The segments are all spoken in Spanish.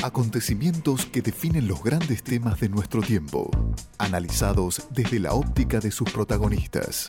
Acontecimientos que definen los grandes temas de nuestro tiempo, analizados desde la óptica de sus protagonistas.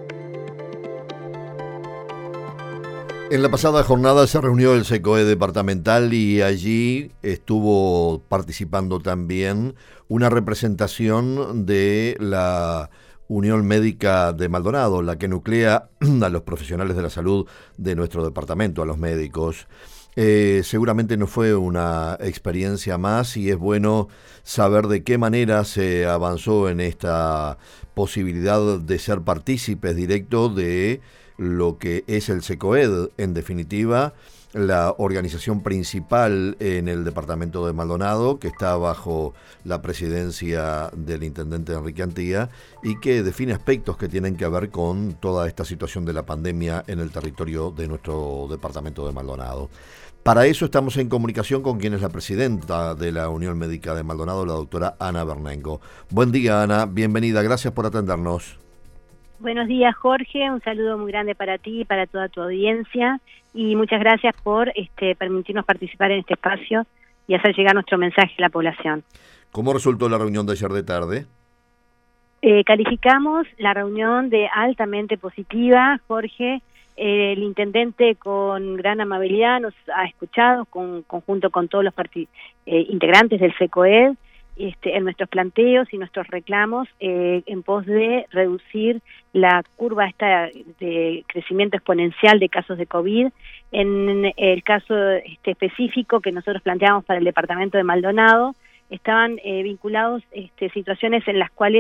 En la pasada jornada se reunió el SECOE departamental y allí estuvo participando también una representación de la Unión Médica de Maldonado, la que nuclea a los profesionales de la salud de nuestro departamento, a los médicos. Seguramente no fue una experiencia más y es bueno saber de qué manera se avanzó en esta posibilidad de ser partícipes directos de lo que es el SECOED, en definitiva, la organización principal en el departamento de Maldonado, que está bajo la presidencia del intendente Enrique Antía y que define aspectos que tienen que ver con toda esta situación de la pandemia en el territorio de nuestro departamento de Maldonado. Para eso estamos en comunicación con quien es la presidenta de la Unión Médica de Maldonado, la doctora Ana Bernengo. Buen día, Ana, bienvenida, gracias por atendernos. Buenos días, Jorge, un saludo muy grande para ti y para toda tu audiencia y muchas gracias por permitirnos participar en este espacio y hacer llegar nuestro mensaje a la población. ¿Cómo resultó la reunión de ayer de tarde? Calificamos la reunión de altamente positiva, Jorge. El intendente con gran amabilidad nos ha escuchado junto con todos los integrantes del SECOED en nuestros planteos y nuestros reclamos en pos de reducir la curva esta de crecimiento exponencial de casos de COVID. En el caso específico que nosotros planteamos para el departamento de Maldonado, estaban vinculados situaciones en las cuales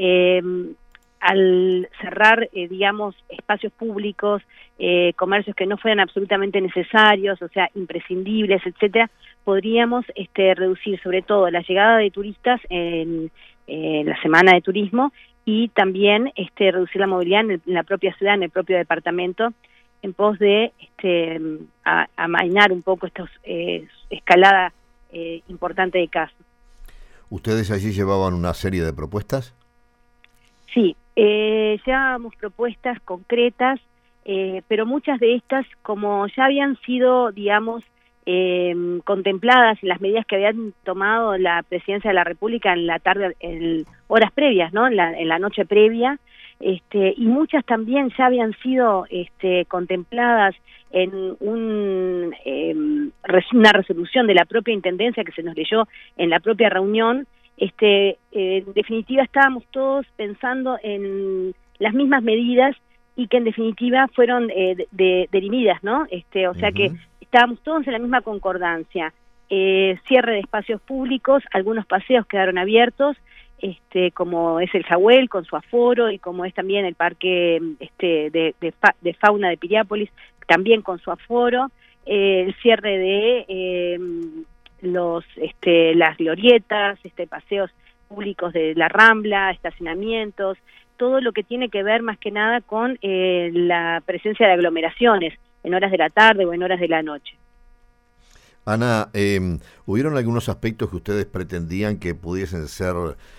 al cerrar, espacios públicos, comercios que no fueran absolutamente necesarios, o sea, imprescindibles, etcétera, podríamos reducir sobre todo la llegada de turistas en la semana de turismo y también reducir la movilidad en la propia ciudad, en el propio departamento, en pos de amainar un poco esta escalada importante de casos. ¿Ustedes allí llevaban una serie de propuestas? Sí, llevábamos propuestas concretas, pero muchas de estas, como ya habían sido, contempladas en las medidas que habían tomado la Presidencia de la República en la tarde, en horas previas, ¿no? En la noche previa, y muchas también ya habían sido contempladas en una resolución de la propia Intendencia que se nos leyó en la propia reunión. En definitiva estábamos todos pensando en las mismas medidas y que en definitiva fueron dirimidas, ¿no? O sea que estábamos todos en la misma concordancia. Cierre de espacios públicos, algunos paseos quedaron abiertos, como es el Jahuel con su aforo y como es también el parque de fauna de Piriápolis, también con su aforo, el cierre de las glorietas, paseos públicos de la Rambla, estacionamientos, todo lo que tiene que ver más que nada con la presencia de aglomeraciones en horas de la tarde o en horas de la noche. Ana, ¿hubieron algunos aspectos que ustedes pretendían que pudiesen ser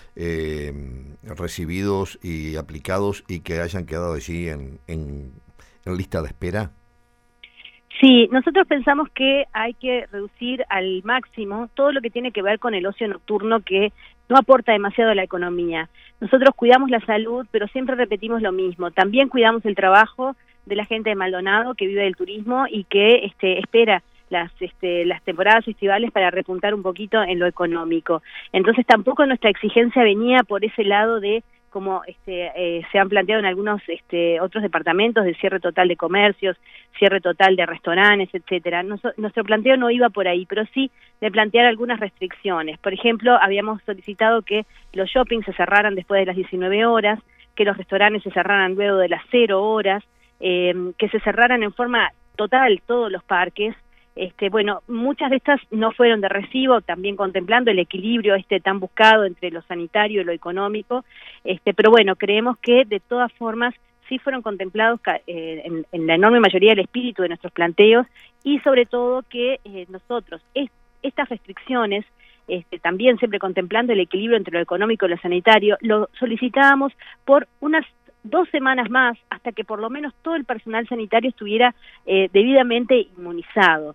recibidos y aplicados y que hayan quedado allí en lista de espera? Sí, nosotros pensamos que hay que reducir al máximo todo lo que tiene que ver con el ocio nocturno que no aporta demasiado a la economía. Nosotros cuidamos la salud, pero siempre repetimos lo mismo. También cuidamos el trabajo de la gente de Maldonado que vive del turismo y que espera las temporadas estivales para repuntar un poquito en lo económico. Entonces tampoco nuestra exigencia venía por ese lado de como se han planteado en algunos otros departamentos de cierre total de comercios, cierre total de restaurantes, etcétera. Nuestro planteo no iba por ahí, pero sí de plantear algunas restricciones. Por ejemplo, habíamos solicitado que los shoppings se cerraran después de las 19 horas, que los restaurantes se cerraran luego de las 0 horas, que se cerraran en forma total todos los parques. Muchas de estas no fueron de recibo, también contemplando el equilibrio tan buscado entre lo sanitario y lo económico, pero bueno, creemos que de todas formas sí fueron contemplados en la enorme mayoría del espíritu de nuestros planteos y sobre todo que nosotros estas restricciones, también siempre contemplando el equilibrio entre lo económico y lo sanitario, lo solicitábamos por unas 2 semanas más hasta que por lo menos todo el personal sanitario estuviera debidamente inmunizado.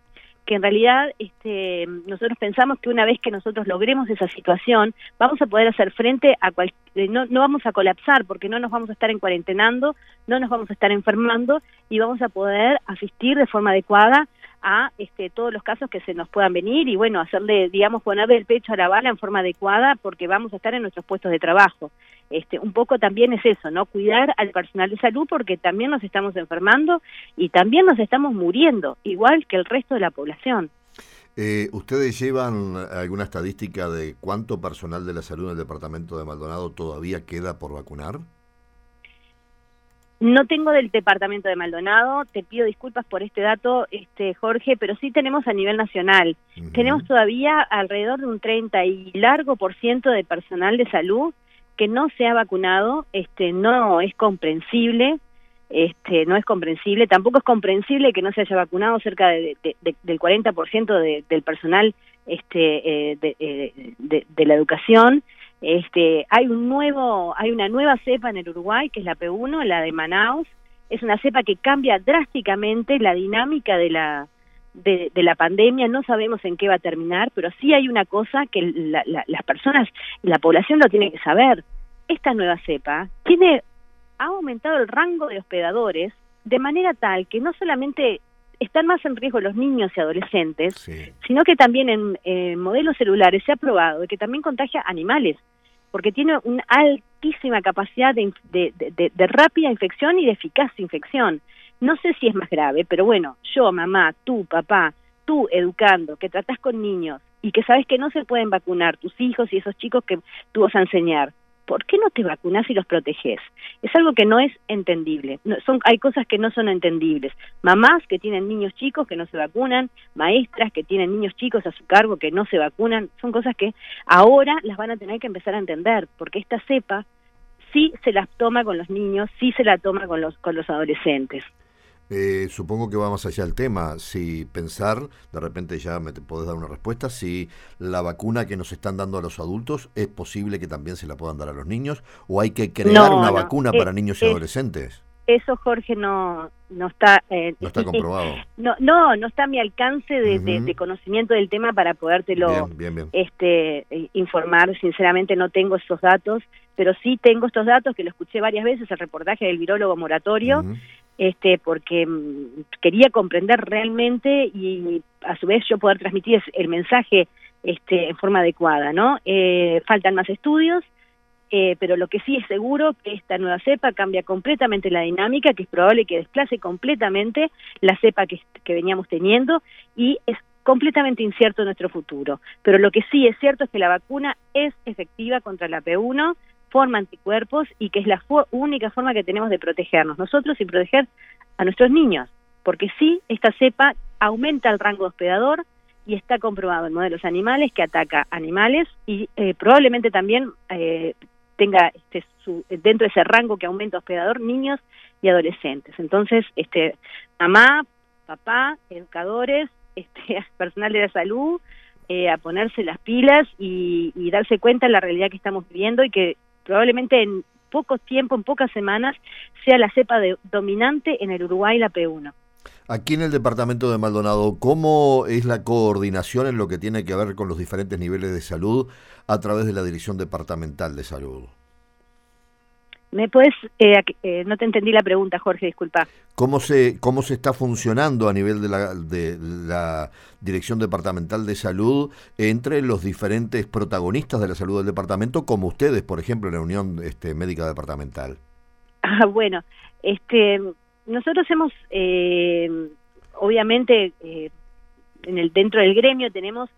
que en realidad nosotros pensamos que una vez que nosotros logremos esa situación, vamos a poder hacer frente a no vamos a colapsar, porque no nos vamos a estar encuarentenando, no nos vamos a estar enfermando, y vamos a poder asistir de forma adecuada a todos los casos que se nos puedan venir, y bueno, hacerle, digamos, ponerle el pecho a la bala en forma adecuada, porque vamos a estar en nuestros puestos de trabajo. Un poco también es eso, ¿no? Cuidar al personal de salud, porque también nos estamos enfermando y también nos estamos muriendo, igual que el resto de la población. ¿Ustedes llevan alguna estadística de cuánto personal de la salud en el departamento de Maldonado todavía queda por vacunar? No tengo del departamento de Maldonado, te pido disculpas por este dato, Jorge, pero sí tenemos a nivel nacional. Tenemos todavía alrededor de un 30 y largo % de personal de salud que no se ha vacunado. No es comprensible, tampoco es comprensible que no se haya vacunado cerca del 40% del personal de la educación. Hay una nueva cepa en el Uruguay, que es la P1, la de Manaus. Es una cepa que cambia drásticamente la dinámica de la pandemia. No sabemos en qué va a terminar, pero sí hay una cosa que las personas, la población lo tiene que saber. Esta nueva cepa ha aumentado el rango de hospedadores de manera tal que no solamente están más en riesgo los niños y adolescentes, sino que también en modelos celulares se ha probado de que también contagia animales, porque tiene una altísima capacidad de rápida infección y de eficaz infección. No sé si es más grave, pero bueno, yo, mamá, tú, papá, tú educando, que tratás con niños y que sabes que no se pueden vacunar tus hijos y esos chicos que tú vas a enseñar, ¿por qué no te vacunás y los protegés? Es algo que no es entendible. Hay cosas que no son entendibles. Mamás que tienen niños chicos que no se vacunan, maestras que tienen niños chicos a su cargo que no se vacunan, son cosas que ahora las van a tener que empezar a entender, porque esta cepa sí se las toma con los niños, sí se la toma con los adolescentes. Supongo que va más allá del tema, si pensar, de repente ya me podés dar una respuesta, si la vacuna que nos están dando a los adultos es posible que también se la puedan dar a los niños, o hay que crear una vacuna para niños y adolescentes. Eso, Jorge, no está... no está comprobado. No está a mi alcance de conocimiento del tema para podértelo bien. Informar. Sinceramente no tengo esos datos, pero sí tengo estos datos que lo escuché varias veces, el reportaje del virólogo Moratorio, porque quería comprender realmente y a su vez yo poder transmitir el mensaje en forma adecuada, ¿no? Faltan más estudios, pero lo que sí es seguro que esta nueva cepa cambia completamente la dinámica, que es probable que desplace completamente la cepa que veníamos teniendo, y es completamente incierto nuestro futuro. Pero lo que sí es cierto es que la vacuna es efectiva contra la P1, forma anticuerpos, y que es la única forma que tenemos de protegernos nosotros y proteger a nuestros niños, porque sí, esta cepa aumenta el rango de hospedador y está comprobado en modelos animales que ataca animales y probablemente también tenga dentro de ese rango que aumenta hospedador niños y adolescentes. Entonces, mamá, papá, educadores, personal de la salud, a ponerse las pilas y darse cuenta de la realidad que estamos viviendo y que probablemente en poco tiempo, en pocas semanas, sea la cepa dominante en el Uruguay, la P1. Aquí en el departamento de Maldonado, ¿cómo es la coordinación en lo que tiene que ver con los diferentes niveles de salud a través de la Dirección Departamental de Salud? ¿Me puedes? No te entendí la pregunta, Jorge, disculpa. ¿Cómo se está funcionando a nivel de la Dirección Departamental de Salud entre los diferentes protagonistas de la salud del departamento, como ustedes, por ejemplo, en la Unión Médica Departamental? Bueno, nosotros hemos, obviamente, dentro del gremio tenemos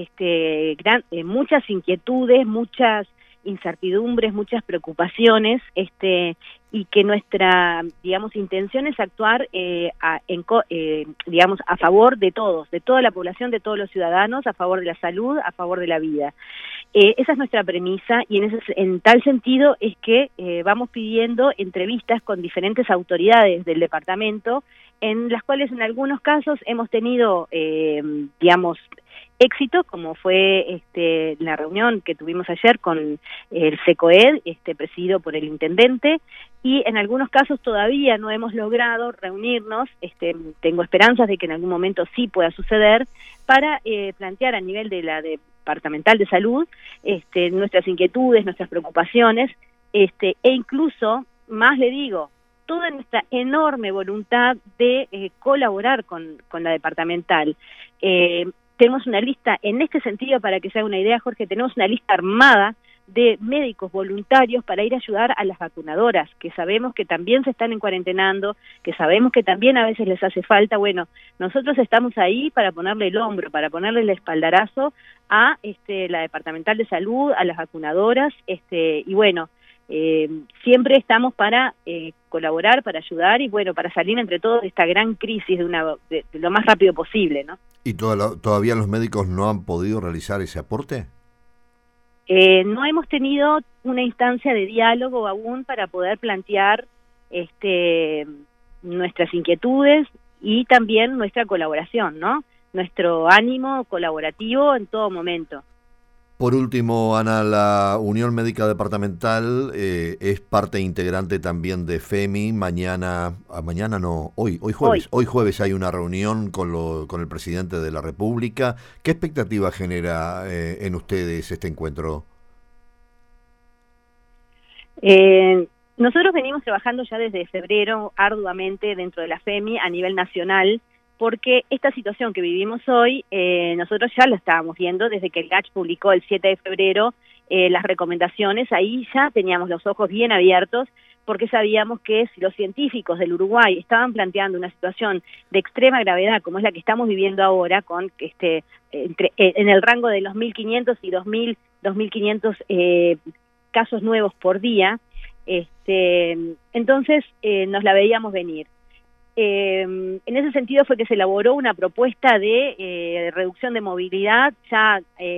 muchas inquietudes, muchas incertidumbres, muchas preocupaciones, y que nuestra, digamos, intención es actuar, digamos, a favor de todos, de toda la población, de todos los ciudadanos, a favor de la salud, a favor de la vida. Esa es nuestra premisa, y en tal sentido es que vamos pidiendo entrevistas con diferentes autoridades del departamento en las cuales en algunos casos hemos tenido, digamos, éxito, como fue la reunión que tuvimos ayer con el SECOED, presidido por el intendente, y en algunos casos todavía no hemos logrado reunirnos, tengo esperanzas de que en algún momento sí pueda suceder, para plantear a nivel de la departamental de salud nuestras inquietudes, nuestras preocupaciones, e incluso, más le digo, toda nuestra enorme voluntad de colaborar con la departamental. Tenemos una lista, en este sentido, para que se haga una idea, Jorge, tenemos una lista armada de médicos voluntarios para ir a ayudar a las vacunadoras, que sabemos que también se están encuarentenando, que sabemos que también a veces les hace falta. Bueno, nosotros estamos ahí para ponerle el hombro, para ponerle el espaldarazo a la departamental de salud, a las vacunadoras, y bueno, siempre estamos para colaborar, para ayudar y bueno, para salir entre todos de esta gran crisis de lo más rápido posible, ¿no? ¿Y todavía los médicos no han podido realizar ese aporte? No hemos tenido una instancia de diálogo aún para poder plantear nuestras inquietudes y también nuestra colaboración, ¿no? Nuestro ánimo colaborativo en todo momento. Por último, Ana, la Unión Médica Departamental es parte integrante también de FEMI. Hoy jueves hay una reunión con el presidente de la República. ¿Qué expectativa genera en ustedes este encuentro? Nosotros venimos trabajando ya desde febrero arduamente dentro de la FEMI a nivel nacional, porque esta situación que vivimos hoy, nosotros ya la estábamos viendo desde que el GACH publicó el 7 de febrero las recomendaciones. Ahí ya teníamos los ojos bien abiertos, porque sabíamos que si los científicos del Uruguay estaban planteando una situación de extrema gravedad, como es la que estamos viviendo ahora, con en el rango de los 1.500 y 2.500 casos nuevos por día, entonces nos la veíamos venir. En ese sentido fue que se elaboró una propuesta de reducción de movilidad ya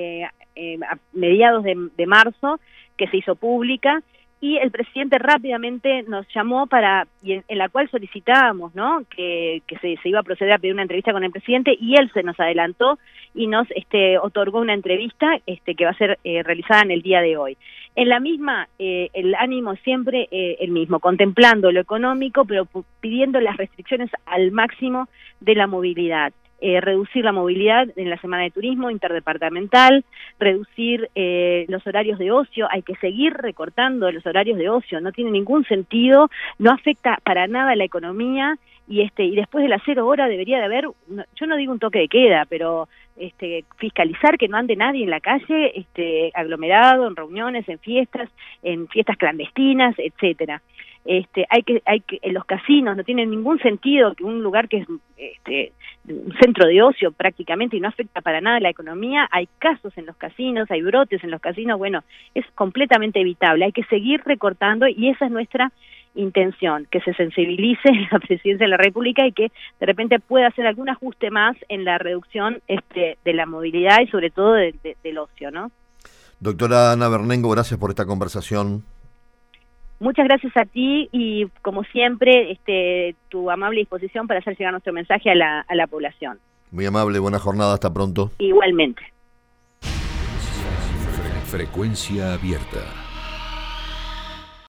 a mediados de marzo, que se hizo pública, y el presidente rápidamente nos llamó en la cual solicitábamos, ¿no?, que se iba a proceder a pedir una entrevista con el presidente, y él se nos adelantó y nos otorgó una entrevista que va a ser realizada en el día de hoy. En la misma, el ánimo siempre el mismo, contemplando lo económico, pero pidiendo las restricciones al máximo de la movilidad. Reducir la movilidad en la semana de turismo interdepartamental, reducir los horarios de ocio. Hay que seguir recortando los horarios de ocio, no tiene ningún sentido, no afecta para nada a la economía, y después de las 0 horas debería de haber, yo no digo un toque de queda, pero fiscalizar que no ande nadie en la calle, aglomerado, en reuniones, en fiestas clandestinas, etcétera. Hay que en los casinos no tiene ningún sentido que un lugar que es un centro de ocio prácticamente y no afecta para nada a la economía. Hay casos en los casinos, hay brotes en los casinos. Bueno, es completamente evitable, hay que seguir recortando, y esa es nuestra intención, que se sensibilice la Presidencia de la República y que de repente pueda hacer algún ajuste más en la reducción de la movilidad y sobre todo del ocio, ¿no? Doctora Ana Bernengo, gracias por esta conversación. Muchas gracias a ti y, como siempre, tu amable disposición para hacer llegar nuestro mensaje a la población. Muy amable, buena jornada, hasta pronto. Igualmente. Frecuencia abierta.